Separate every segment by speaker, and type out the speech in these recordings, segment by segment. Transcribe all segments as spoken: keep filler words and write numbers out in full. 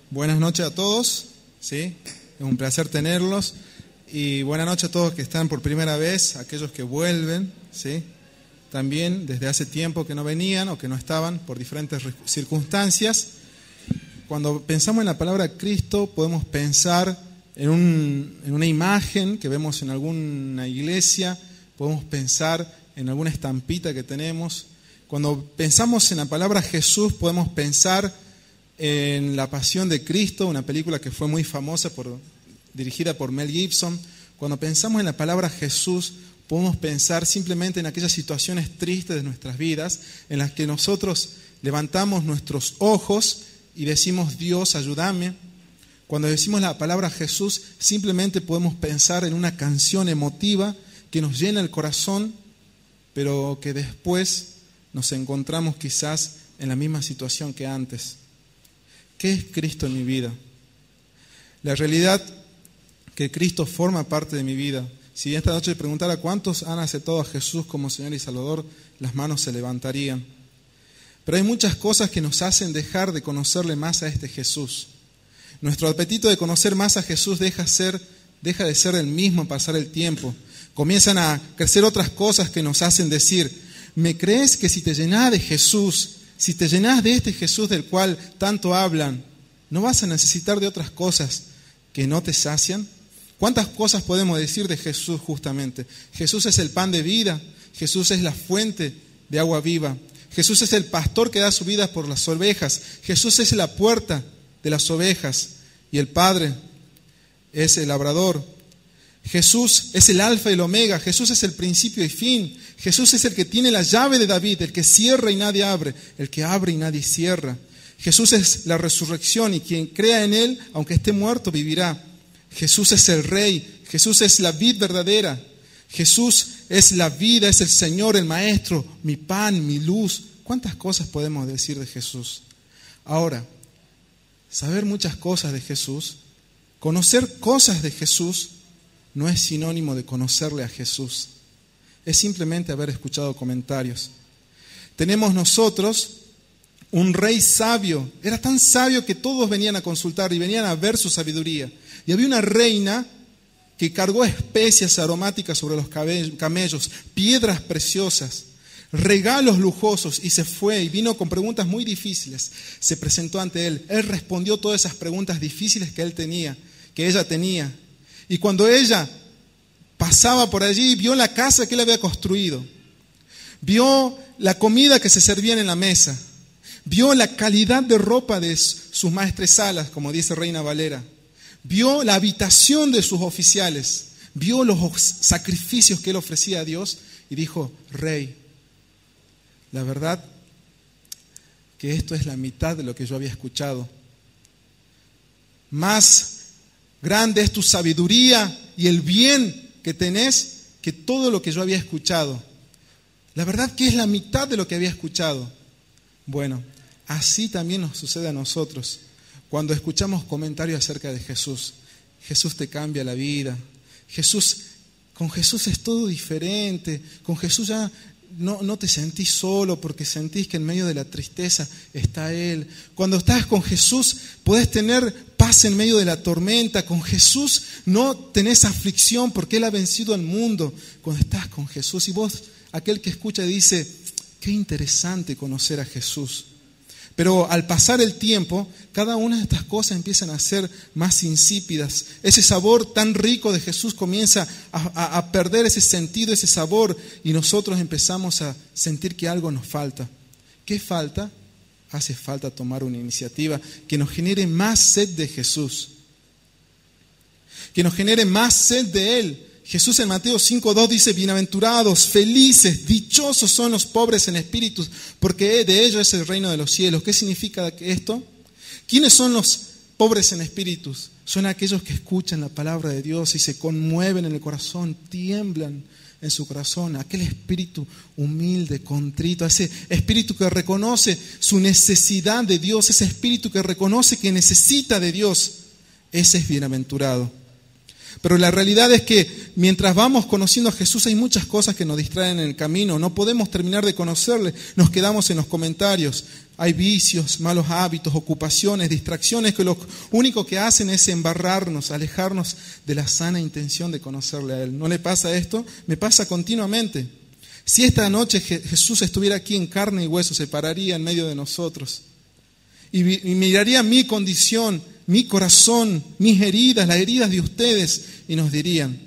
Speaker 1: Buenas noches a todos, ¿sí? Es un placer tenerlos. Y buenas noches a todos que están por primera vez, aquellos que vuelven, ¿sí? También desde hace tiempo que no venían o que no estaban por diferentes circunstancias. Cuando pensamos en la palabra Cristo, podemos pensar en, un, en una imagen que vemos en alguna iglesia, podemos pensar en alguna estampita que tenemos. Cuando pensamos en la palabra Jesús, podemos pensar en La Pasión de Cristo, una película que fue muy famosa, por, dirigida por Mel Gibson. Cuando pensamos en la palabra Jesús, podemos pensar simplemente en aquellas situaciones tristes de nuestras vidas, en las que nosotros levantamos nuestros ojos y decimos: Dios, ayúdame. Cuando decimos la palabra Jesús, simplemente podemos pensar en una canción emotiva que nos llena el corazón, pero que después nos encontramos quizás en la misma situación que antes. ¿Qué es Cristo en mi vida? La realidad que Cristo forma parte de mi vida. Si esta noche preguntara cuántos han aceptado a Jesús como Señor y Salvador, las manos se levantarían. Pero hay muchas cosas que nos hacen dejar de conocerle más a este Jesús. Nuestro apetito de conocer más a Jesús deja, ser, deja de ser el mismo al pasar el tiempo. Comienzan a crecer otras cosas que nos hacen decir: ¿me crees que si te llenás de Jesús, si te llenás de este Jesús del cual tanto hablan, no vas a necesitar de otras cosas que no te sacian? ¿Cuántas cosas podemos decir de Jesús justamente? Jesús es el pan de vida, Jesús es la fuente de agua viva, Jesús es el pastor que da su vida por las ovejas, Jesús es la puerta de las ovejas y el Padre es el labrador. Jesús es el alfa y el omega, Jesús es el principio y fin, Jesús es el que tiene la llave de David, el que cierra y nadie abre, el que abre y nadie cierra. Jesús es la resurrección y quien crea en Él, aunque esté muerto, vivirá. Jesús es el Rey, Jesús es la vid verdadera, Jesús es la vida, es el Señor, el Maestro, mi pan, mi luz. ¿Cuántas cosas podemos decir de Jesús? Ahora, saber muchas cosas de Jesús, conocer cosas de Jesús, no es sinónimo de conocerle a Jesús. Es simplemente haber escuchado comentarios. Tenemos nosotros un rey sabio. Era tan sabio que todos venían a consultar y venían a ver su sabiduría. Y había una reina que cargó especias aromáticas sobre los camellos, piedras preciosas, regalos lujosos, y se fue y vino con preguntas muy difíciles. Se presentó ante él. Él respondió todas esas preguntas difíciles que él tenía, que ella tenía. Y cuando ella pasaba por allí, vio la casa que él había construido, vio la comida que se servían en la mesa, vio la calidad de ropa de sus maestresalas, como dice Reina Valera, vio la habitación de sus oficiales, vio los sacrificios que él ofrecía a Dios y dijo: Rey, la verdad que esto es la mitad de lo que yo había escuchado. Más grande es tu sabiduría y el bien que tenés que todo lo que yo había escuchado. La verdad que es la mitad de lo que había escuchado. Bueno, así también nos sucede a nosotros. Cuando escuchamos comentarios acerca de Jesús, Jesús te cambia la vida. Jesús, con Jesús es todo diferente. Con Jesús ya no, no te sentís solo porque sentís que en medio de la tristeza está Él. Cuando estás con Jesús podés tener paz en medio de la tormenta. Con Jesús no tenés aflicción porque Él ha vencido al mundo. Cuando estás con Jesús, y vos, aquel que escucha, dice: qué interesante conocer a Jesús. Pero al pasar el tiempo, cada una de estas cosas empiezan a ser más insípidas. Ese sabor tan rico de Jesús comienza a, a, a perder ese sentido, ese sabor, y nosotros empezamos a sentir que algo nos falta. ¿Qué falta? Hace falta tomar una iniciativa que nos genere más sed de Jesús, que nos genere más sed de Él. Jesús en Mateo cinco dos dice: bienaventurados, felices, dichosos son los pobres en espíritu, porque de ellos es el reino de los cielos. ¿Qué significa esto? ¿Quiénes son los pobres en espíritu? Son aquellos que escuchan la palabra de Dios y se conmueven en el corazón, tiemblan en su corazón. Aquel espíritu humilde, contrito, ese espíritu que reconoce su necesidad de Dios, ese espíritu que reconoce que necesita de Dios, ese es bienaventurado. Pero la realidad es que mientras vamos conociendo a Jesús hay muchas cosas que nos distraen en el camino. No podemos terminar de conocerle, nos quedamos en los comentarios. Hay vicios, malos hábitos, ocupaciones, distracciones que lo único que hacen es embarrarnos, alejarnos de la sana intención de conocerle a Él. ¿No le pasa esto? Me pasa continuamente. Si esta noche Jesús estuviera aquí en carne y hueso, se pararía en medio de nosotros y miraría mi condición, mi corazón, mis heridas, las heridas de ustedes, y nos dirían: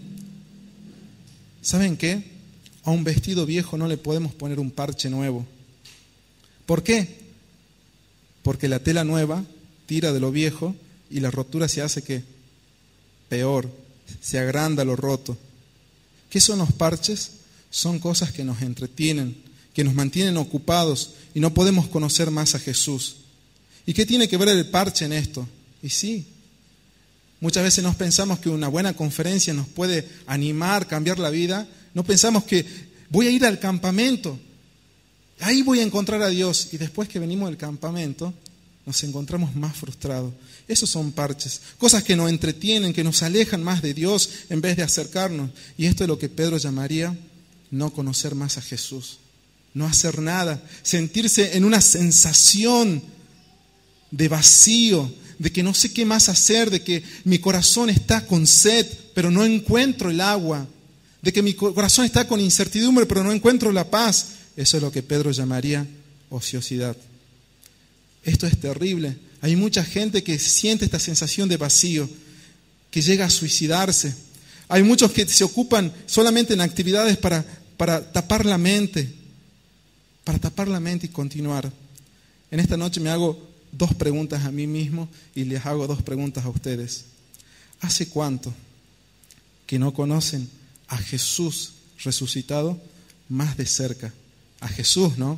Speaker 1: ¿saben qué? A un vestido viejo no le podemos poner un parche nuevo. ¿Por qué? Porque la tela nueva tira de lo viejo y la rotura se hace ¿qué? Peor, se agranda lo roto. ¿Qué son los parches? Son cosas que nos entretienen, que nos mantienen ocupados y no podemos conocer más a Jesús. ¿Y qué tiene que ver el parche en esto? Y sí, muchas veces nos pensamos que una buena conferencia nos puede animar, cambiar la vida. No pensamos que voy a ir al campamento, ahí voy a encontrar a Dios. Y después que venimos del campamento, nos encontramos más frustrados. Esos son parches, cosas que nos entretienen, que nos alejan más de Dios en vez de acercarnos. Y esto es lo que Pedro llamaría no conocer más a Jesús, no hacer nada, sentirse en una sensación de vacío, de que no sé qué más hacer, de que mi corazón está con sed, pero no encuentro el agua, de que mi corazón está con incertidumbre, pero no encuentro la paz. Eso es lo que Pedro llamaría ociosidad. Esto es terrible. Hay mucha gente que siente esta sensación de vacío, que llega a suicidarse. Hay muchos que se ocupan solamente en actividades para, para tapar la mente, para tapar la mente y continuar. En esta noche me hago dos preguntas a mí mismo y les hago dos preguntas a ustedes. ¿Hace cuánto que no conocen a Jesús resucitado más de cerca? A Jesús, ¿no?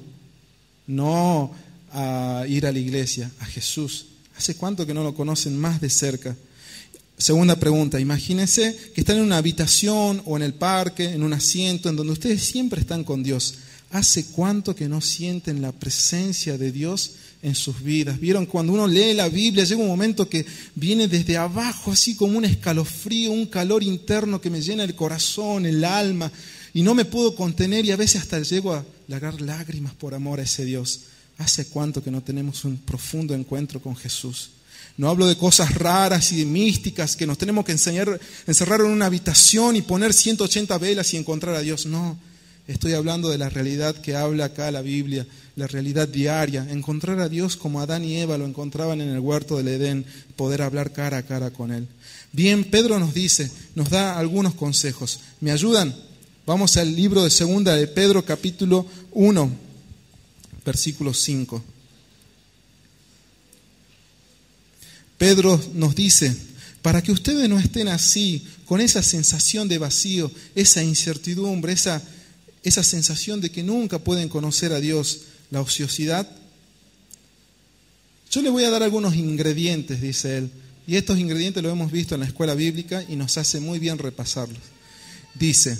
Speaker 1: No a ir a la iglesia, a Jesús. ¿Hace cuánto que no lo conocen más de cerca? Segunda pregunta, imagínense que están en una habitación o en el parque, en un asiento, en donde ustedes siempre están con Dios. ¿Hace cuánto que no sienten la presencia de Dios en sus vidas? ¿Vieron? Cuando uno lee la Biblia, llega un momento que viene desde abajo, así como un escalofrío, un calor interno que me llena el corazón, el alma, y no me puedo contener y a veces hasta llego a largar lágrimas por amor a ese Dios. ¿Hace cuánto que no tenemos un profundo encuentro con Jesús? No hablo de cosas raras y de místicas que nos tenemos que enseñar, encerrar en una habitación y poner ciento ochenta velas y encontrar a Dios. No, estoy hablando de la realidad que habla acá la Biblia, la realidad diaria. Encontrar a Dios como Adán y Eva lo encontraban en el huerto del Edén, poder hablar cara a cara con Él. Bien, Pedro nos dice, nos da algunos consejos. ¿Me ayudan? Vamos al libro de Segunda de Pedro, capítulo uno, versículo cinco. Pedro nos dice, para que ustedes no estén así, con esa sensación de vacío, esa incertidumbre, esa, esa sensación de que nunca pueden conocer a Dios, la ociosidad. Yo le voy a dar algunos ingredientes, dice él, y estos ingredientes los hemos visto en la escuela bíblica y nos hace muy bien repasarlos. Dice,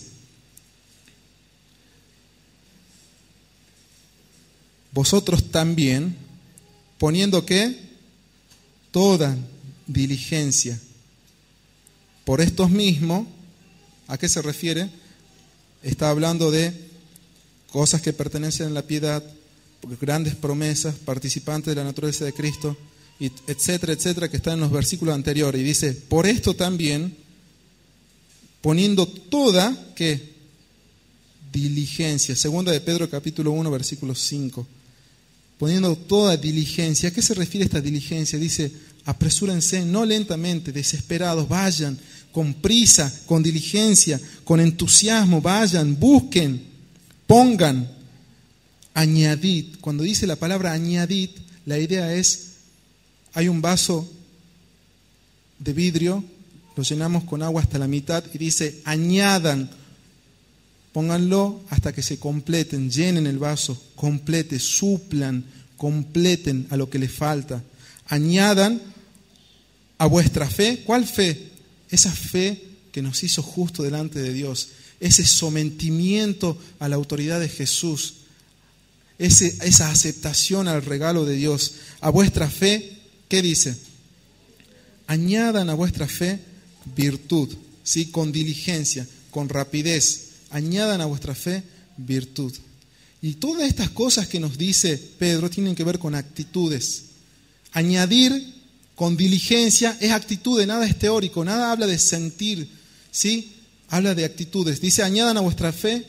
Speaker 1: vosotros también, poniendo ¿qué? Toda diligencia por estos mismos. ¿A qué se refiere? Está hablando de cosas que pertenecen a la piedad, grandes promesas, participantes de la naturaleza de Cristo, y etcétera, etcétera, que están en los versículos anteriores. Y dice, por esto también, poniendo toda, ¿qué? Diligencia. Segunda de Pedro, capítulo uno, versículo cinco. Poniendo toda diligencia. ¿A qué se refiere esta diligencia? Dice, apresúrense, no lentamente, desesperados, vayan con prisa, con diligencia, con entusiasmo, vayan, busquen, pongan, añadid. Cuando dice la palabra añadid, la idea es, hay un vaso de vidrio, lo llenamos con agua hasta la mitad y dice, añadan, pónganlo hasta que se completen, llenen el vaso, complete, suplan, completen a lo que les falta. Añadan a vuestra fe. ¿Cuál fe? Esa fe que nos hizo justo delante de Dios. Ese sometimiento a la autoridad de Jesús. Ese, esa aceptación al regalo de Dios. A vuestra fe, ¿qué dice? Añadan a vuestra fe virtud, ¿sí? Con diligencia, con rapidez. Añadan a vuestra fe virtud. Y todas estas cosas que nos dice Pedro tienen que ver con actitudes. Añadir con diligencia es actitud, nada es teórico, nada habla de sentir, ¿sí? Habla de actitudes. Dice, añadan a vuestra fe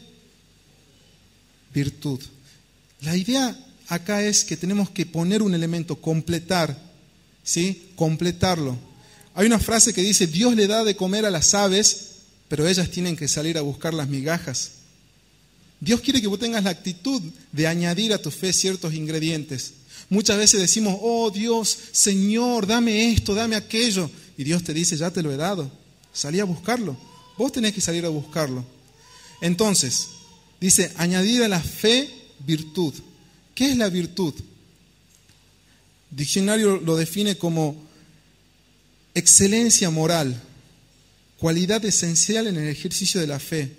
Speaker 1: virtud. La idea acá es que tenemos que poner un elemento, completar, ¿sí? Completarlo. Hay una frase que dice, Dios le da de comer a las aves, pero ellas tienen que salir a buscar las migajas. Dios quiere que vos tengas la actitud de añadir a tu fe ciertos ingredientes. Muchas veces decimos, oh Dios, Señor, dame esto, dame aquello. Y Dios te dice, ya te lo he dado. Salí a buscarlo. Vos tenés que salir a buscarlo. Entonces, dice, añadir a la fe virtud. ¿Qué es la virtud? El diccionario lo define como excelencia moral, cualidad esencial en el ejercicio de la fe.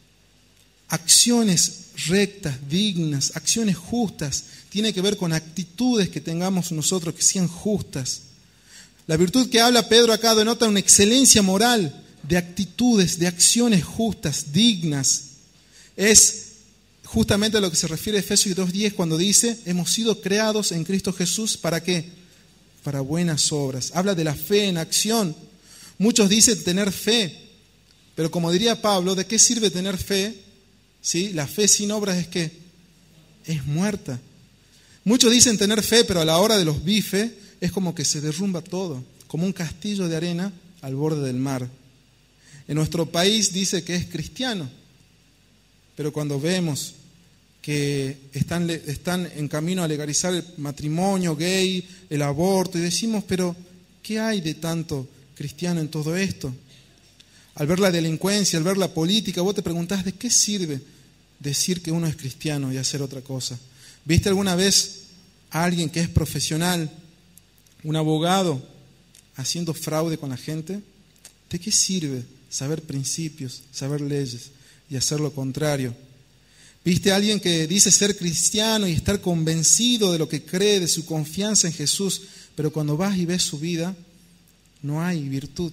Speaker 1: Acciones rectas, dignas, acciones justas, tiene que ver con actitudes que tengamos nosotros que sean justas. La virtud que habla Pedro acá denota una excelencia moral de actitudes, de acciones justas, dignas. Es justamente a lo que se refiere a Efesios dos diez cuando dice, hemos sido creados en Cristo Jesús, ¿para qué? Para buenas obras. Habla de la fe en acción. Muchos dicen tener fe, pero como diría Pablo, ¿de qué sirve tener fe? ¿Sí? La fe sin obras es que es muerta. Muchos dicen tener fe, pero a la hora de los bifes es como que se derrumba todo, como un castillo de arena al borde del mar. En nuestro país dice que es cristiano, pero cuando vemos que están, están en camino a legalizar el matrimonio gay, el aborto, y decimos, pero ¿qué hay de tanto cristiano en todo esto? Al ver la delincuencia, al ver la política, vos te preguntás, ¿de qué sirve decir que uno es cristiano y hacer otra cosa? ¿Viste alguna vez a alguien que es profesional, un abogado, haciendo fraude con la gente? ¿De qué sirve saber principios, saber leyes y hacer lo contrario? ¿Viste a alguien que dice ser cristiano y estar convencido de lo que cree, de su confianza en Jesús, pero cuando vas y ves su vida, no hay virtud?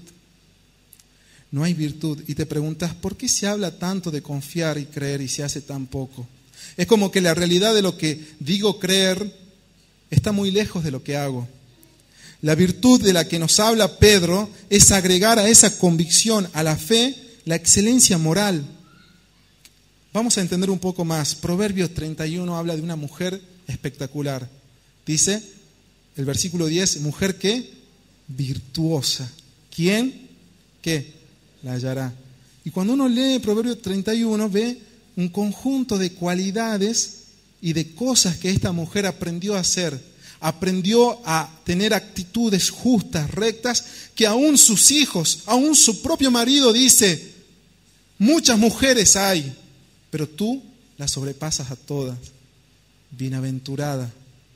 Speaker 1: No hay virtud. Y te preguntas, ¿por qué se habla tanto de confiar y creer y se hace tan poco? Es como que la realidad de lo que digo creer está muy lejos de lo que hago. La virtud de la que nos habla Pedro es agregar a esa convicción, a la fe, la excelencia moral. Vamos a entender un poco más. Proverbios treinta y uno habla de una mujer espectacular. Dice, el versículo diez, mujer ¿qué? Virtuosa. ¿Quién? ¿Qué? La hallará. Y cuando uno lee Proverbios treinta y uno, ve un conjunto de cualidades y de cosas que esta mujer aprendió a hacer. Aprendió a tener actitudes justas, rectas, que aún sus hijos, aún su propio marido dice, muchas mujeres hay, pero tú las sobrepasas a todas. Bienaventurada.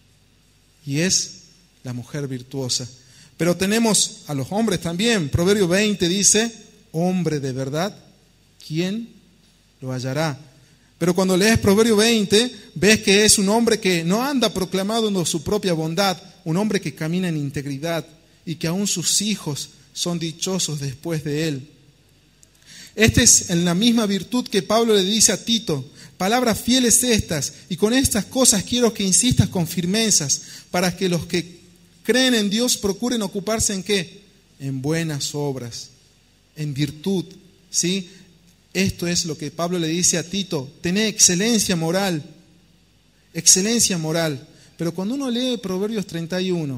Speaker 1: Y es la mujer virtuosa. Pero tenemos a los hombres también. Proverbio veinte dice, hombre de verdad, ¿quién lo hallará? Pero cuando lees Proverbio veinte, ves que es un hombre que no anda proclamando su propia bondad, un hombre que camina en integridad y que aún sus hijos son dichosos después de él. Esta es en la misma virtud que Pablo le dice a Tito, palabras fieles estas, y con estas cosas quiero que insistas con firmezas, para que los que creen en Dios procuren ocuparse en ¿qué? En buenas obras, en virtud, ¿sí? Esto es lo que Pablo le dice a Tito, tené excelencia moral, excelencia moral. Pero cuando uno lee Proverbios treinta y uno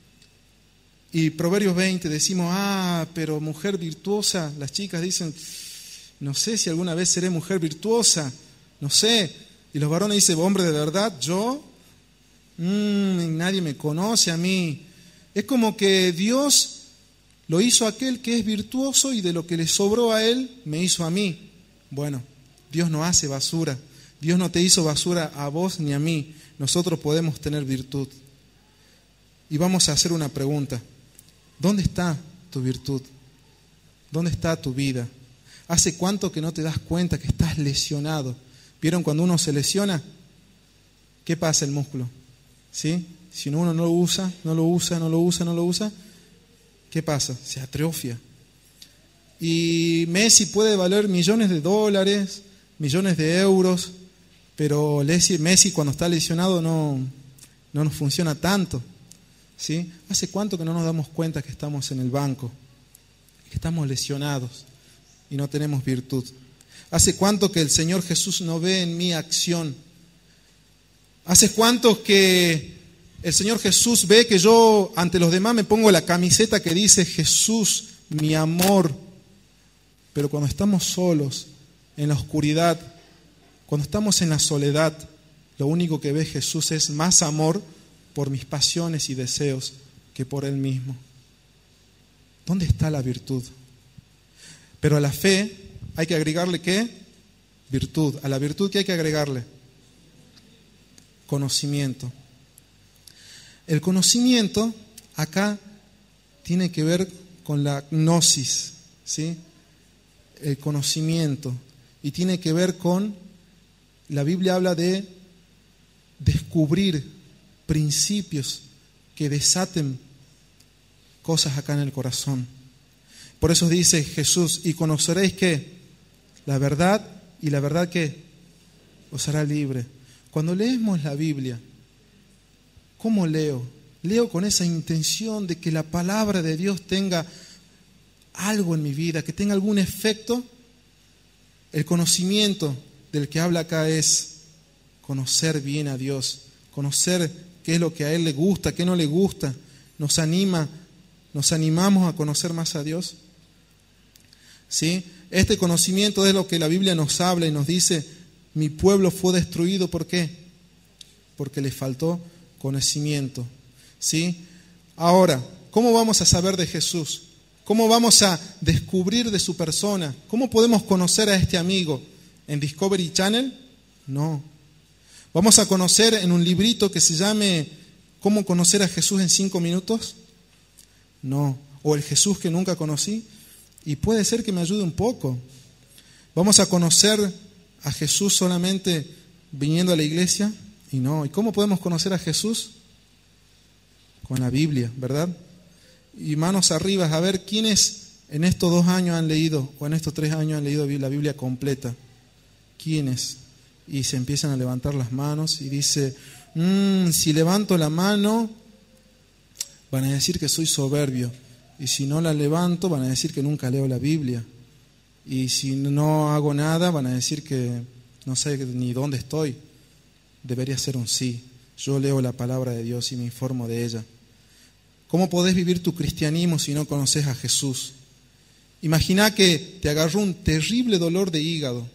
Speaker 1: y Proverbios veinte, decimos, ah, pero mujer virtuosa, las chicas dicen, no sé si alguna vez seré mujer virtuosa, no sé. Y los varones dicen, hombre de verdad, yo, mmm, nadie me conoce a mí. Es como que Dios lo hizo a aquel que es virtuoso y de lo que le sobró a él, me hizo a mí. Bueno, Dios no hace basura. Dios no te hizo basura a vos ni a mí. Nosotros podemos tener virtud. Y vamos a hacer una pregunta. ¿Dónde está tu virtud? ¿Dónde está tu vida? ¿Hace cuánto que no te das cuenta que estás lesionado? ¿Vieron cuando uno se lesiona? ¿Qué pasa el músculo? ¿Sí? Si uno no lo usa, no lo usa, no lo usa, no lo usa, ¿qué pasa? Se atrofia. Y Messi puede valer millones de dólares, millones de euros, pero Messi cuando está lesionado no, no nos funciona tanto, ¿sí? ¿Hace cuánto que no nos damos cuenta que estamos en el banco, que estamos lesionados y no tenemos virtud? ¿Hace cuánto que el Señor Jesús no ve en mí acción? ¿Hace cuánto que el Señor Jesús ve que yo ante los demás me pongo la camiseta que dice Jesús, mi amor? Pero cuando estamos solos, en la oscuridad, cuando estamos en la soledad, lo único que ve Jesús es más amor por mis pasiones y deseos que por Él mismo. ¿Dónde está la virtud? Pero a la fe hay que agregarle ¿qué? Virtud. A la virtud ¿qué hay que agregarle? Conocimiento. El conocimiento acá tiene que ver con la gnosis, ¿sí? El conocimiento. Y tiene que ver con, la Biblia habla de descubrir principios que desaten cosas acá en el corazón. Por eso dice Jesús, y conoceréis ¿qué? La verdad, y la verdad ¿qué? Os hará libre. Cuando leemos la Biblia, ¿cómo leo? Leo con esa intención de que la palabra de Dios tenga algo en mi vida, que tenga algún efecto. El conocimiento del que habla acá es conocer bien a Dios, conocer qué es lo que a Él le gusta, qué no le gusta. Nos anima, nos animamos a conocer más a Dios. ¿Sí? Este conocimiento es lo que la Biblia nos habla y nos dice: mi pueblo fue destruido, ¿por qué? Porque le faltó conocimiento. ¿Sí? Ahora, ¿cómo vamos a saber de Jesús? ¿Cómo vamos a descubrir de su persona? ¿Cómo podemos conocer a este amigo? ¿En Discovery Channel? No. ¿Vamos a conocer en un librito que se llame ¿Cómo conocer a Jesús en cinco minutos? No. ¿O el Jesús que nunca conocí? Y puede ser que me ayude un poco. ¿Vamos a conocer a Jesús solamente viniendo a la iglesia? Y no. ¿Y cómo podemos conocer a Jesús? Con la Biblia, ¿verdad? Y manos arriba, a ver quiénes en estos dos años han leído, o en estos tres años han leído la Biblia completa. ¿Quiénes? Y se empiezan a levantar las manos y dice, mmm, si levanto la mano, van a decir que soy soberbio. Y si no la levanto, van a decir que nunca leo la Biblia. Y si no hago nada, van a decir que no sé ni dónde estoy. Debería ser un sí. Yo leo la palabra de Dios y me informo de ella. ¿Cómo podés vivir tu cristianismo si no conoces a Jesús? Imagina que te agarró un terrible dolor de hígado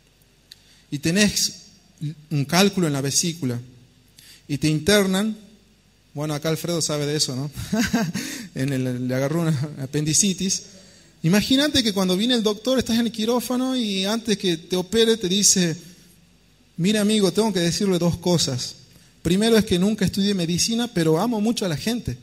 Speaker 1: y tenés un cálculo en la vesícula y te internan. Bueno, acá Alfredo sabe de eso, ¿no? en el, le agarró una apendicitis. Imagínate que cuando viene el doctor, estás en el quirófano y antes que te opere te dice, mira amigo, tengo que decirle dos cosas. Primero es que nunca estudié medicina, pero amo mucho a la gente.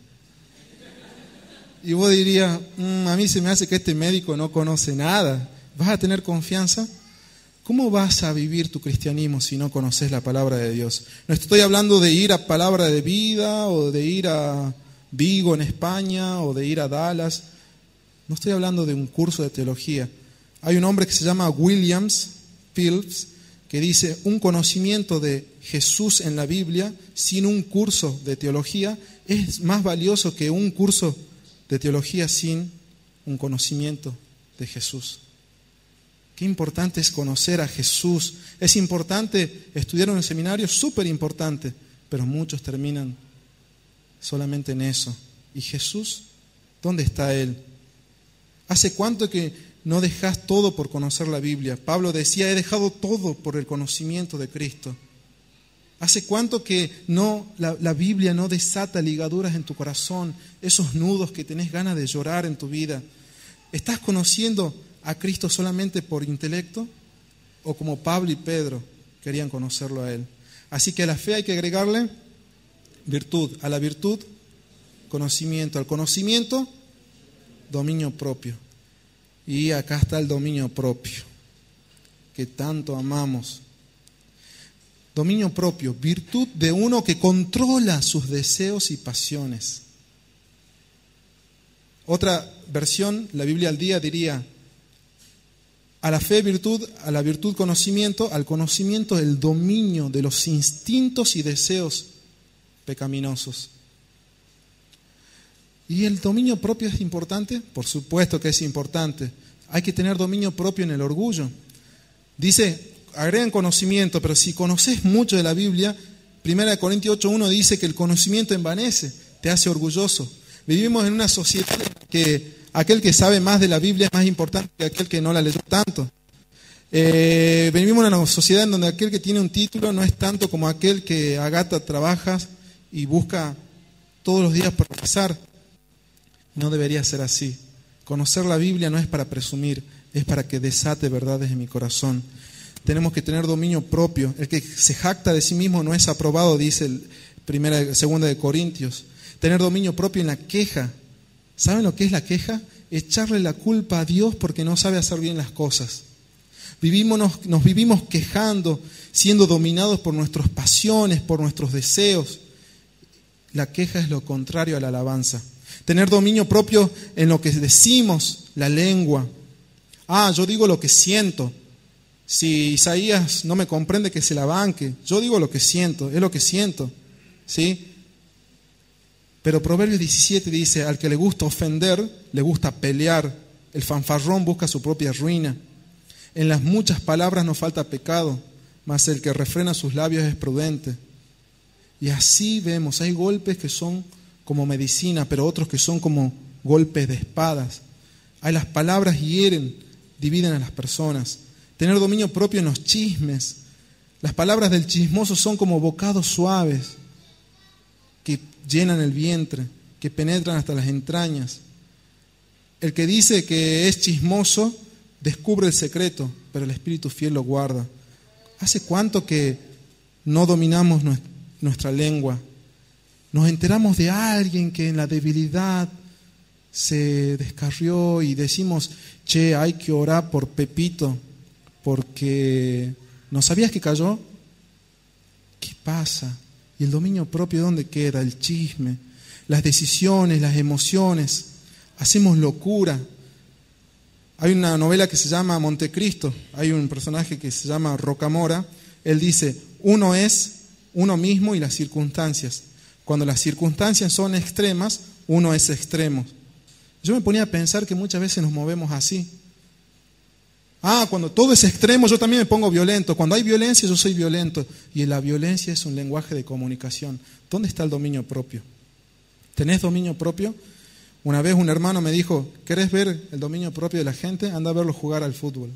Speaker 1: Y vos dirías, mmm, a mí se me hace que este médico no conoce nada. ¿Vas a tener confianza? ¿Cómo vas a vivir tu cristianismo si no conoces la palabra de Dios? No estoy hablando de ir a Palabra de Vida o de ir a Vigo en España o de ir a Dallas. No estoy hablando de un curso de teología. Hay un hombre que se llama Williams Phillips que dice, un conocimiento de Jesús en la Biblia sin un curso de teología es más valioso que un curso de teología sin un conocimiento de Jesús. Qué importante es conocer a Jesús. Es importante estudiar en el seminario, súper importante, pero muchos terminan solamente en eso. ¿Y Jesús? ¿Dónde está Él? ¿Hace cuánto que no dejas todo por conocer la Biblia? Pablo decía, he dejado todo por el conocimiento de Cristo. ¿Hace cuánto que no la, la Biblia no desata ligaduras en tu corazón, esos nudos que tenés ganas de llorar en tu vida? ¿Estás conociendo a Cristo solamente por intelecto? ¿O como Pablo y Pedro querían conocerlo a Él? Así que a la fe hay que agregarle virtud. A la virtud, conocimiento. Al conocimiento, dominio propio. Y acá está el dominio propio, que tanto amamos. Dominio propio, virtud de uno que controla sus deseos y pasiones. Otra versión, la Biblia al día, diría A la fe, virtud, a la virtud, conocimiento, al conocimiento, el dominio de los instintos y deseos pecaminosos. ¿Y el dominio propio es importante? Por supuesto que es importante. Hay que tener dominio propio en el orgullo. Dice, agregan conocimiento, pero si conoces mucho de la Biblia, primera Corintios ocho uno dice que el conocimiento envanece, te hace orgulloso. Vivimos en una sociedad en la que aquel que sabe más de la Biblia es más importante que aquel que no la leyó tanto. Eh, vivimos en una sociedad en donde aquel que tiene un título no es tanto como aquel que agata, trabaja y busca todos los días progresar. No debería ser así. Conocer la Biblia no es para presumir, es para que desate verdades en mi corazón. Tenemos que tener dominio propio. El que se jacta de sí mismo no es aprobado, dice el primera, segunda de Corintios. Tener dominio propio en la queja. ¿Saben lo que es la queja? Echarle la culpa a Dios porque no sabe hacer bien las cosas. Vivimos, nos, nos vivimos quejando, siendo dominados por nuestras pasiones, por nuestros deseos. La queja es lo contrario a la alabanza. Tener dominio propio en lo que decimos, la lengua. Ah, yo digo lo que siento. Si Isaías no me comprende, que se la banque. Yo digo lo que siento, es lo que siento. ¿Sí? Pero Proverbios diecisiete dice, al que le gusta ofender, le gusta pelear. El fanfarrón busca su propia ruina. En las muchas palabras no falta pecado, mas el que refrena sus labios es prudente. Y así vemos, hay golpes que son como medicina, pero otros que son como golpes de espadas. Hay las palabras hieren, dividen a las personas. Tener dominio propio en los chismes. Las palabras del chismoso son como bocados suaves que llenan el vientre, que penetran hasta las entrañas. El que dice que es chismoso descubre el secreto, pero el espíritu fiel lo guarda. ¿Hace cuánto que no dominamos nuestra lengua? Nos enteramos de alguien que en la debilidad se descarrió y decimos, che, hay que orar por Pepito, porque ¿no sabías que cayó? ¿Qué pasa? ¿Y el dominio propio dónde queda? El chisme, las decisiones, las emociones. Hacemos locura. Hay una novela que se llama Montecristo. Hay un personaje que se llama Rocamora. Él dice, uno es uno mismo y las circunstancias. Cuando las circunstancias son extremas, uno es extremo. Yo me ponía a pensar que muchas veces nos movemos así. Ah, cuando todo es extremo, yo también me pongo violento. Cuando hay violencia, yo soy violento. Y la violencia es un lenguaje de comunicación. ¿Dónde está el dominio propio? ¿Tenés dominio propio? Una vez un hermano me dijo, ¿querés ver el dominio propio de la gente? Anda a verlo jugar al fútbol.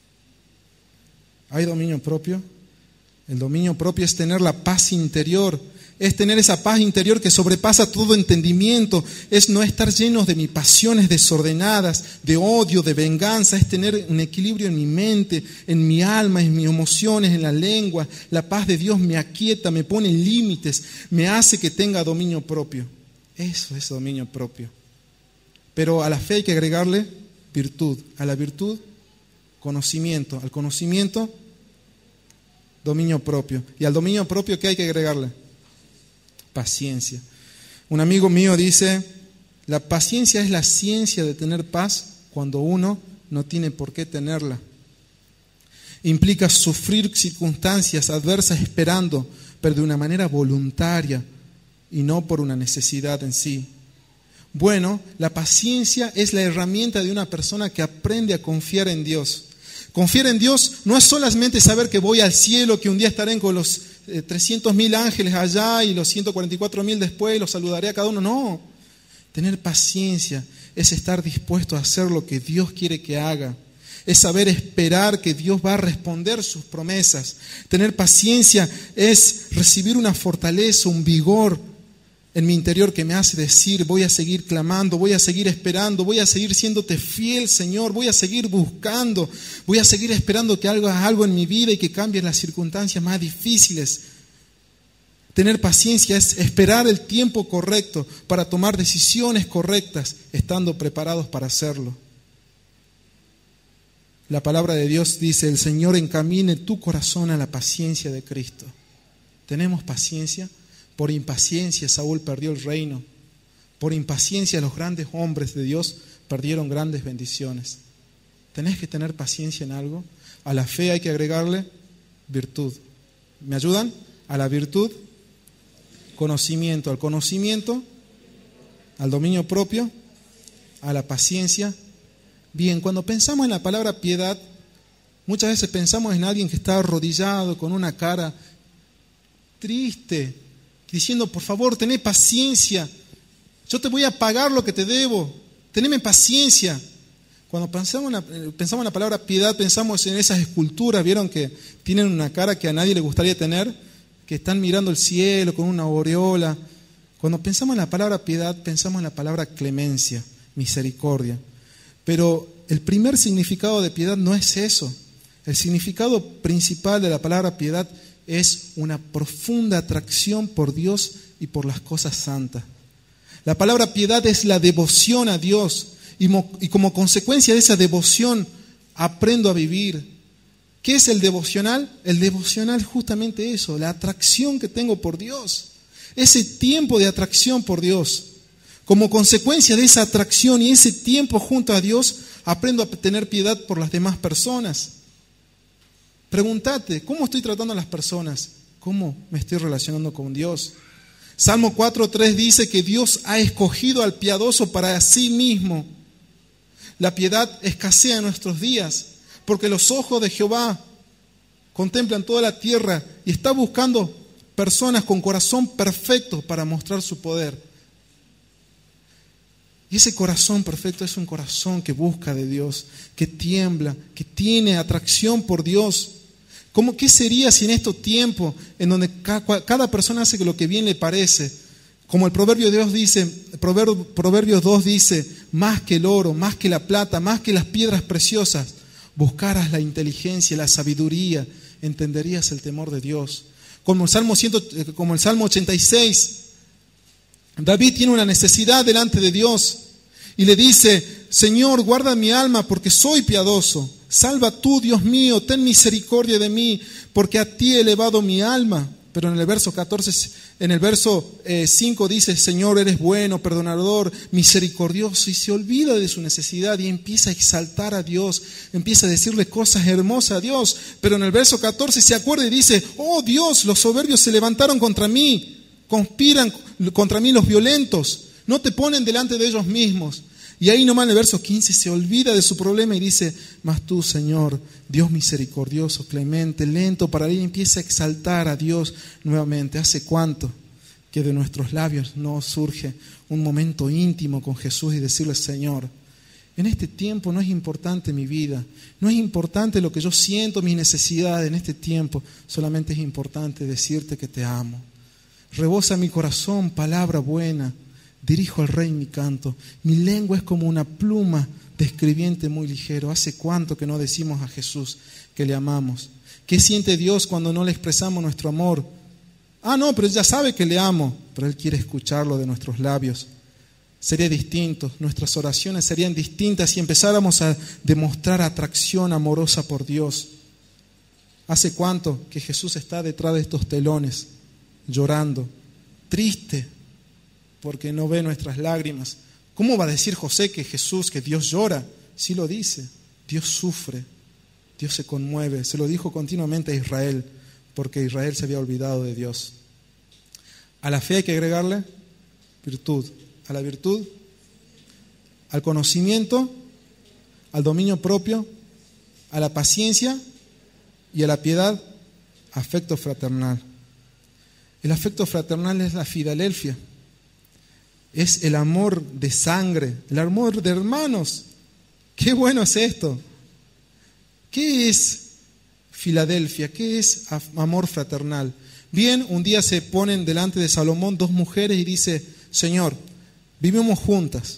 Speaker 1: ¿Hay dominio propio? El dominio propio es tener la paz interior. Es tener esa paz interior que sobrepasa todo entendimiento. Es no estar llenos de mis pasiones desordenadas, de odio, de venganza. Es tener un equilibrio en mi mente, en mi alma, en mis emociones, en la lengua. La paz de Dios me aquieta, me pone límites, me hace que tenga dominio propio. Eso es dominio propio. Pero a la fe hay que agregarle virtud. A la virtud, conocimiento. Al conocimiento, dominio propio. Y al dominio propio, ¿qué hay que agregarle? Paciencia. Un amigo mío dice, la paciencia es la ciencia de tener paz cuando uno no tiene por qué tenerla. Implica sufrir circunstancias adversas esperando, pero de una manera voluntaria y no por una necesidad en sí. Bueno, la paciencia es la herramienta de una persona que aprende a confiar en Dios. Confiar en Dios no es solamente saber que voy al cielo, que un día estaré con los eh, trescientos mil ángeles allá y los ciento cuarenta y cuatro mil después y los saludaré a cada uno. No, tener paciencia es estar dispuesto a hacer lo que Dios quiere que haga. Es saber esperar que Dios va a responder sus promesas. Tener paciencia es recibir una fortaleza, un vigor en mi interior que me hace decir, voy a seguir clamando, voy a seguir esperando, voy a seguir siéndote fiel, Señor, voy a seguir buscando, voy a seguir esperando que hagas algo en mi vida y que cambies las circunstancias más difíciles. Tener paciencia es esperar el tiempo correcto para tomar decisiones correctas, estando preparados para hacerlo. La palabra de Dios dice, el Señor encamine tu corazón a la paciencia de Cristo. ¿Tenemos paciencia? Por impaciencia Saúl perdió el reino. Por impaciencia los grandes hombres de Dios perdieron grandes bendiciones. tenés que tener paciencia en algo. A la fe hay que agregarle virtud. ¿Me ayudan? A la virtud, conocimiento. Al conocimiento, al dominio propio, a la paciencia. Bien, cuando pensamos en la palabra piedad, muchas veces pensamos en alguien que está arrodillado con una cara triste, diciendo, por favor, tené paciencia, yo te voy a pagar lo que te debo, teneme paciencia. Cuando pensamos en, la, pensamos en la palabra piedad, pensamos en esas esculturas, vieron que tienen una cara que a nadie le gustaría tener, que están mirando el cielo con una aureola. Cuando pensamos en la palabra piedad, pensamos en la palabra clemencia, misericordia. Pero el primer significado de piedad no es eso. El significado principal de la palabra piedad es una profunda atracción por Dios y por las cosas santas. La palabra piedad es la devoción a Dios y, mo, y como consecuencia de esa devoción aprendo a vivir. ¿Qué es el devocional? El devocional es justamente eso, la atracción que tengo por Dios. Ese tiempo de atracción por Dios. Como consecuencia de esa atracción y ese tiempo junto a Dios, aprendo a tener piedad por las demás personas. Pregúntate, ¿cómo estoy tratando a las personas? ¿Cómo me estoy relacionando con Dios? Salmo cuatro tres dice que Dios ha escogido al piadoso para sí mismo. La piedad escasea en nuestros días, porque los ojos de Jehová contemplan toda la tierra y está buscando personas con corazón perfecto para mostrar su poder. Y ese corazón perfecto es un corazón que busca de Dios, que tiembla, que tiene atracción por Dios. ¿Cómo, ¿Qué sería si en estos tiempos en donde cada, cada persona hace lo que bien le parece? Como el proverbio de Dios dice, proverbio, Proverbios dos dice, más que el oro, más que la plata, más que las piedras preciosas, buscaras la inteligencia, la sabiduría, entenderías el temor de Dios. Como el Salmo, cien, como el Salmo ochenta y seis, David tiene una necesidad delante de Dios y le dice, Señor, guarda mi alma porque soy piadoso. Salva tú, Dios mío, ten misericordia de mí, porque a ti he elevado mi alma. Pero en el verso catorce, en el verso eh, cinco dice, Señor, eres bueno, perdonador, misericordioso, y se olvida de su necesidad y empieza a exaltar a Dios, empieza a decirle cosas hermosas a Dios. Pero en el verso catorce se acuerda y dice, oh Dios, los soberbios se levantaron contra mí, conspiran contra mí los violentos, no te ponen delante de ellos mismos. Y ahí nomás en el verso quince se olvida de su problema y dice, mas tú, Señor, Dios misericordioso, clemente, lento para ir, y empieza a exaltar a Dios nuevamente. ¿Hace cuánto que de nuestros labios no surge un momento íntimo con Jesús y decirle, Señor, en este tiempo no es importante mi vida, no es importante lo que yo siento, mis necesidades en este tiempo, solamente es importante decirte que te amo. Rebosa mi corazón palabra buena. Dirijo al Rey mi canto. Mi lengua es como una pluma de escribiente muy ligero. ¿Hace cuánto que no decimos a Jesús que le amamos? ¿Qué siente Dios cuando no le expresamos nuestro amor? Ah, no, pero Él ya sabe que le amo, pero Él quiere escucharlo de nuestros labios. Sería distinto, nuestras oraciones serían distintas si empezáramos a demostrar atracción amorosa por Dios. ¿Hace cuánto que Jesús está detrás de estos telones, llorando, triste, porque no ve nuestras lágrimas? ¿Cómo va a decir José que Jesús, que Dios llora? Sí lo dice, Dios sufre, Dios se conmueve. Se lo dijo continuamente a Israel, porque Israel se había olvidado de Dios. A la fe hay que agregarle virtud. A la virtud, al conocimiento, al dominio propio, a la paciencia y a la piedad, afecto fraternal. El afecto fraternal es la filadelfia. Es el amor de sangre, el amor de hermanos. Qué bueno es esto. ¿Qué es Filadelfia? ¿Qué es amor fraternal? Bien, un día se ponen delante de Salomón dos mujeres y dice, Señor, vivimos juntas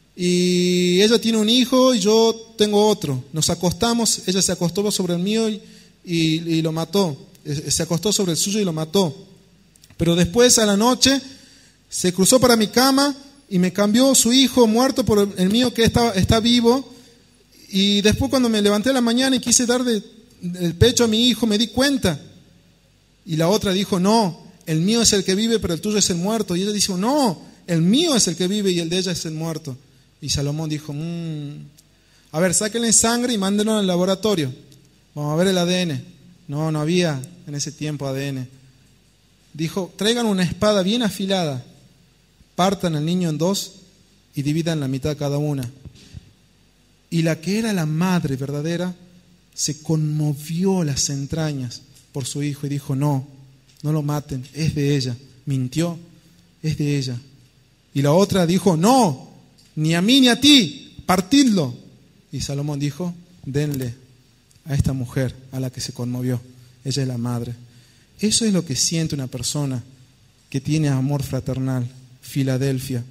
Speaker 1: y ella tiene un hijo y yo tengo otro. Nos acostamos, ella se acostó sobre el mío y, y, y lo mató. Se acostó sobre el suyo y lo mató. Pero después a la noche se cruzó para mi cama y me cambió su hijo muerto por el mío que está, está vivo. Y después cuando me levanté a la mañana y quise dar de, el pecho a mi hijo, me di cuenta. Y la otra dijo, no, el mío es el que vive, pero el tuyo es el muerto. Y ella dijo, no, el mío es el que vive y el de ella es el muerto. Y Salomón dijo, mmm, A ver, sáquenle sangre y mándenlo al laboratorio. Vamos a ver el A D N. No, no había en ese tiempo A D N. Dijo, traigan una espada bien afilada, partan al niño en dos y dividan la mitad cada una. Y la que era la madre verdadera se conmovió las entrañas por su hijo y dijo, no, no lo maten, es de ella. Mintió, es de ella. Y la otra dijo, no, ni a mí ni a ti, partidlo. Y Salomón dijo, denle a esta mujer a la que se conmovió. Ella es la madre. Eso es lo que siente una persona que tiene amor fraternal. Filadelfia.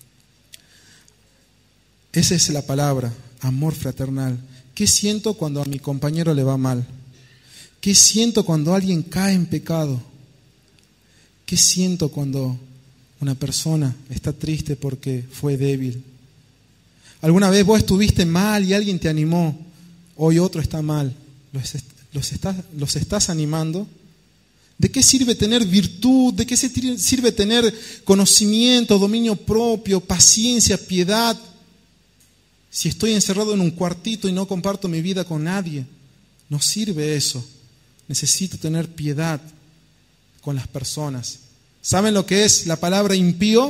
Speaker 1: Esa es la palabra, amor fraternal. ¿Qué siento cuando a mi compañero le va mal? ¿Qué siento cuando alguien cae en pecado? ¿Qué siento cuando una persona está triste porque fue débil? ¿Alguna vez vos estuviste mal y alguien te animó? Hoy otro está mal. ¿Los, los, estás, los estás animando? ¿De qué sirve tener virtud? ¿De qué sirve tener conocimiento, dominio propio, paciencia, piedad? Si estoy encerrado en un cuartito y no comparto mi vida con nadie, no sirve eso. Necesito tener piedad con las personas. ¿Saben lo que es la palabra impío?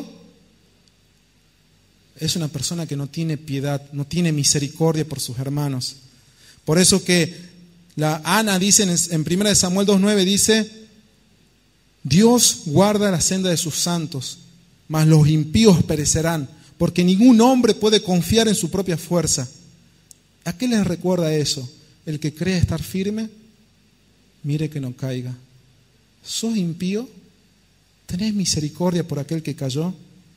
Speaker 1: Es una persona que no tiene piedad, no tiene misericordia por sus hermanos. Por eso que la Ana dice en primera de Samuel dos nueve, dice, Dios guarda la senda de sus santos, mas los impíos perecerán, porque ningún hombre puede confiar en su propia fuerza. ¿A qué les recuerda eso? El que cree estar firme, mire que no caiga. ¿Sos impío? ¿Tenés misericordia por aquel que cayó?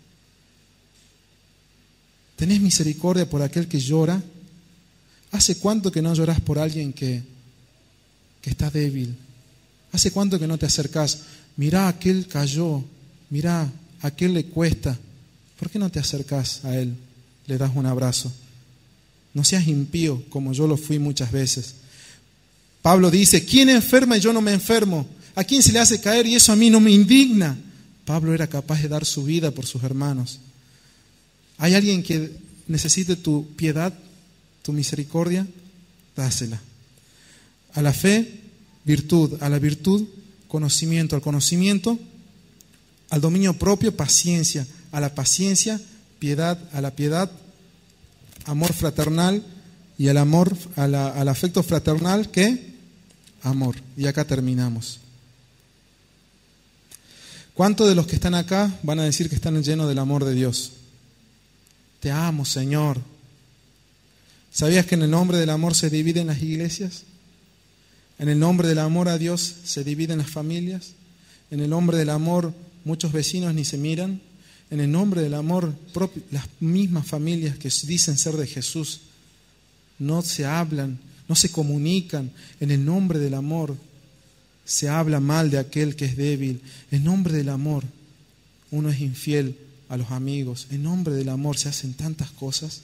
Speaker 1: ¿Tenés misericordia por aquel que llora? ¿Hace cuánto que no llorás por alguien que, que está débil? ¿Hace cuánto que no te acercás? Mirá, aquel cayó, mirá, aquel le cuesta. ¿Por qué no te acercás a él? Le das un abrazo. No seas impío como yo lo fui muchas veces. Pablo dice, ¿quién enferma y yo no me enfermo? ¿A quién se le hace caer y eso a mí no me indigna? Pablo era capaz de dar su vida por sus hermanos. ¿Hay alguien que necesite tu piedad, tu misericordia? Dásela. A la fe, virtud. A la virtud, conocimiento. Al conocimiento, al dominio propio, paciencia. A la paciencia, piedad. A la piedad, amor fraternal. Y al amor, a la, al afecto fraternal, ¿qué? Amor. Y acá terminamos. ¿Cuántos de los que están acá van a decir que están llenos del amor de Dios? Te amo, Señor. ¿Sabías que en el nombre del amor se dividen las iglesias? En el nombre del amor a Dios se dividen las familias. En el nombre del amor muchos vecinos ni se miran. En el nombre del amor propio, las mismas familias que dicen ser de Jesús no se hablan, no se comunican. En el nombre del amor se habla mal de aquel que es débil. En nombre del amor uno es infiel a los amigos. En nombre del amor se hacen tantas cosas.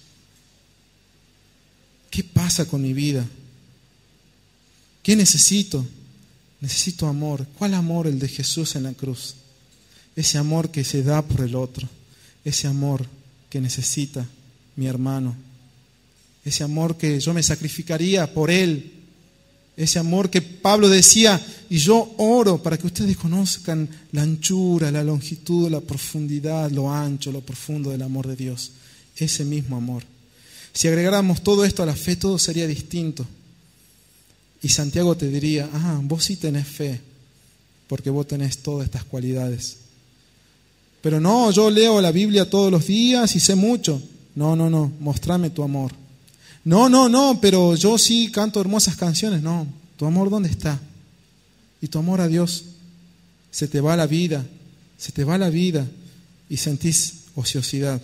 Speaker 1: ¿Qué pasa con mi vida? ¿Qué necesito? Necesito amor. ¿Cuál amor? El de Jesús en la cruz. Ese amor que se da por el otro. Ese amor que necesita mi hermano. Ese amor que yo me sacrificaría por él. Ese amor que Pablo decía, y yo oro para que ustedes conozcan la anchura, la longitud, la profundidad, lo ancho, lo profundo del amor de Dios. Ese mismo amor. Si agregáramos todo esto a la fe, todo sería distinto. Y Santiago te diría, ah, vos sí tenés fe, porque vos tenés todas estas cualidades. Pero no, yo leo la Biblia todos los días y sé mucho. No, no, no, mostrame tu amor. No, no, no, pero yo sí canto hermosas canciones. No, ¿tu amor dónde está? Y tu amor a Dios. Se te va la vida, se te va la vida y sentís ociosidad.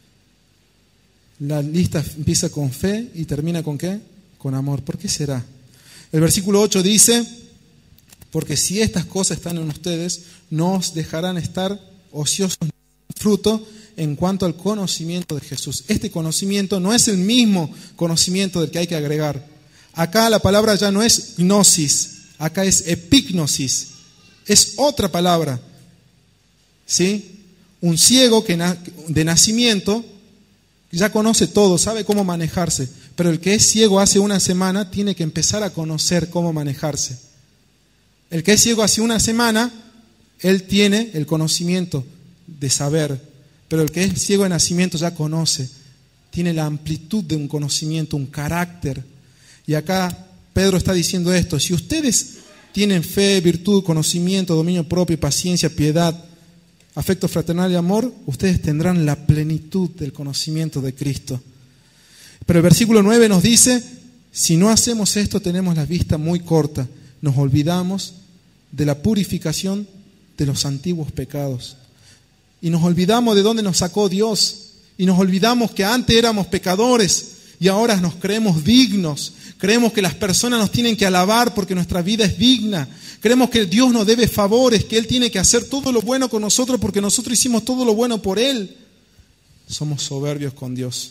Speaker 1: La lista empieza con fe y termina con ¿qué? Con amor. ¿Por qué será? El versículo ocho dice, porque si estas cosas están en ustedes, no os dejarán estar ociosos ni sin fruto en cuanto al conocimiento de Jesús. Este conocimiento no es el mismo conocimiento del que hay que agregar. Acá la palabra ya no es gnosis, acá es epignosis. Es otra palabra. ¿Sí? Un ciego que na- de nacimiento ya conoce todo, sabe cómo manejarse, pero el que es ciego hace una semana tiene que empezar a conocer cómo manejarse. El que es ciego hace una semana, él tiene el conocimiento de saber, pero el que es ciego de nacimiento ya conoce, tiene la amplitud de un conocimiento, un carácter. Y acá Pedro está diciendo esto: si ustedes tienen fe, virtud, conocimiento, dominio propio, paciencia, piedad, afecto fraternal y amor, ustedes tendrán la plenitud del conocimiento de Cristo. Pero el versículo nueve nos dice: si no hacemos esto, tenemos la vista muy corta, nos olvidamos de la purificación de los antiguos pecados. Y nos olvidamos de dónde nos sacó Dios. Y nos olvidamos que antes éramos pecadores y ahora nos creemos dignos. Creemos que las personas nos tienen que alabar porque nuestra vida es digna. Creemos que Dios nos debe favores, que Él tiene que hacer todo lo bueno con nosotros porque nosotros hicimos todo lo bueno por Él. Somos soberbios con Dios.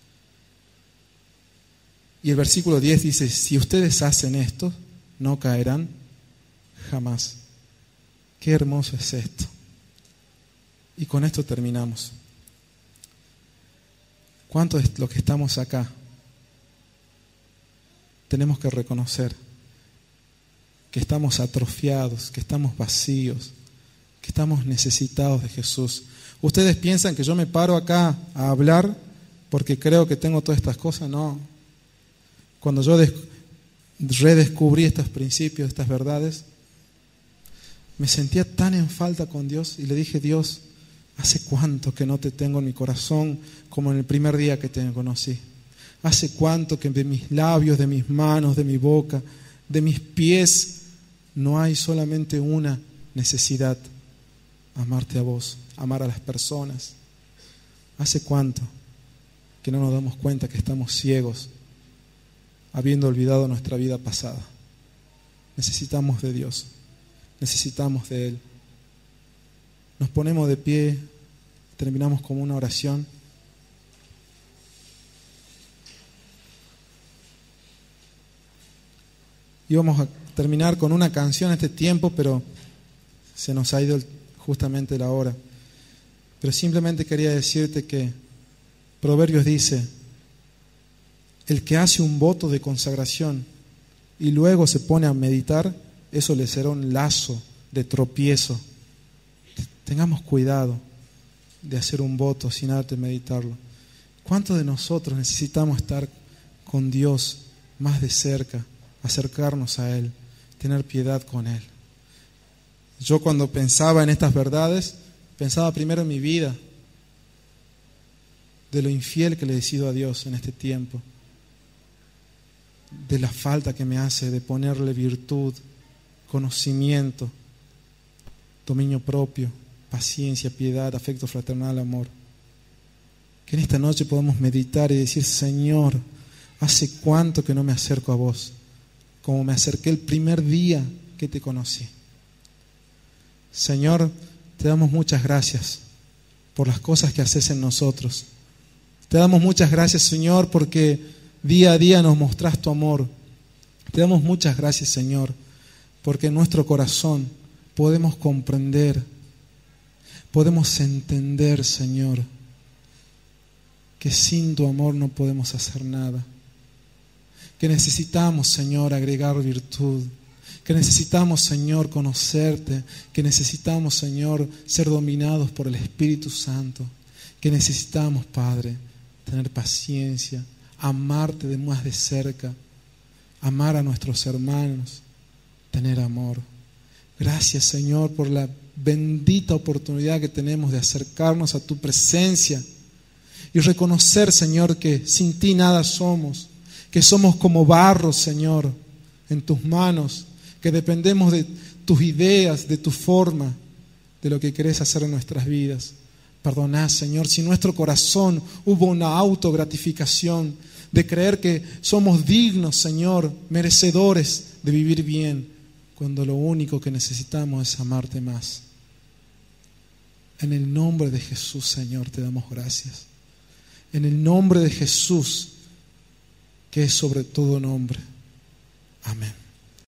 Speaker 1: Y el versículo diez dice: si ustedes hacen esto, no caerán jamás. Qué hermoso es esto. Y con esto terminamos. ¿Cuántos de los que estamos acá tenemos que reconocer que estamos atrofiados, que estamos vacíos, que estamos necesitados de Jesús? ¿Ustedes piensan que yo me paro acá a hablar porque creo que tengo todas estas cosas? No. Cuando yo des- redescubrí estos principios, estas verdades, me sentía tan en falta con Dios y le dije: Dios, ¿hace cuánto que no te tengo en mi corazón como en el primer día que te conocí? ¿Hace cuánto que de mis labios, de mis manos, de mi boca, de mis pies, no hay solamente una necesidad: amarte a vos, amar a las personas? ¿Hace cuánto que no nos damos cuenta que estamos ciegos, habiendo olvidado nuestra vida pasada? Necesitamos de Dios, necesitamos de Él. Nos ponemos de pie, terminamos con una oración. Y vamos a terminar con una canción este tiempo, pero se nos ha ido justamente la hora. Pero simplemente quería decirte que Proverbios dice: el que hace un voto de consagración y luego se pone a meditar, eso le será un lazo de tropiezo. Tengamos cuidado de hacer un voto sin antes de meditarlo. ¿Cuántos de nosotros necesitamos estar con Dios más de cerca, acercarnos a Él, tener piedad con Él? Yo cuando pensaba en estas verdades, pensaba primero en mi vida, de lo infiel que le he sido a Dios en este tiempo, de la falta que me hace de ponerle virtud, conocimiento, dominio propio, paciencia, piedad, afecto fraternal, amor. Que en esta noche podamos meditar y decir: Señor, ¿hace cuánto que no me acerco a vos? Como me acerqué el primer día que te conocí. Señor, te damos muchas gracias por las cosas que haces en nosotros. Te damos muchas gracias, Señor, porque día a día nos mostrás tu amor. Te damos muchas gracias, Señor, porque en nuestro corazón podemos comprender, podemos entender, Señor, que sin tu amor no podemos hacer nada. Que necesitamos, Señor, agregar virtud. Que necesitamos, Señor, conocerte. Que necesitamos, Señor, ser dominados por el Espíritu Santo. Que necesitamos, Padre, tener paciencia, amarte de más de cerca, amar a nuestros hermanos, tener amor. Gracias, Señor, por la bendita oportunidad que tenemos de acercarnos a tu presencia y reconocer, Señor, que sin ti nada somos, que somos como barro, Señor, en tus manos, que dependemos de tus ideas, de tu forma, de lo que querés hacer en nuestras vidas. Perdoná, Señor, si en nuestro corazón hubo una autogratificación de creer que somos dignos, Señor, merecedores de vivir bien, cuando lo único que necesitamos es amarte más. En el nombre de Jesús, Señor, te damos gracias. En el nombre de Jesús, que es sobre todo nombre. Amén.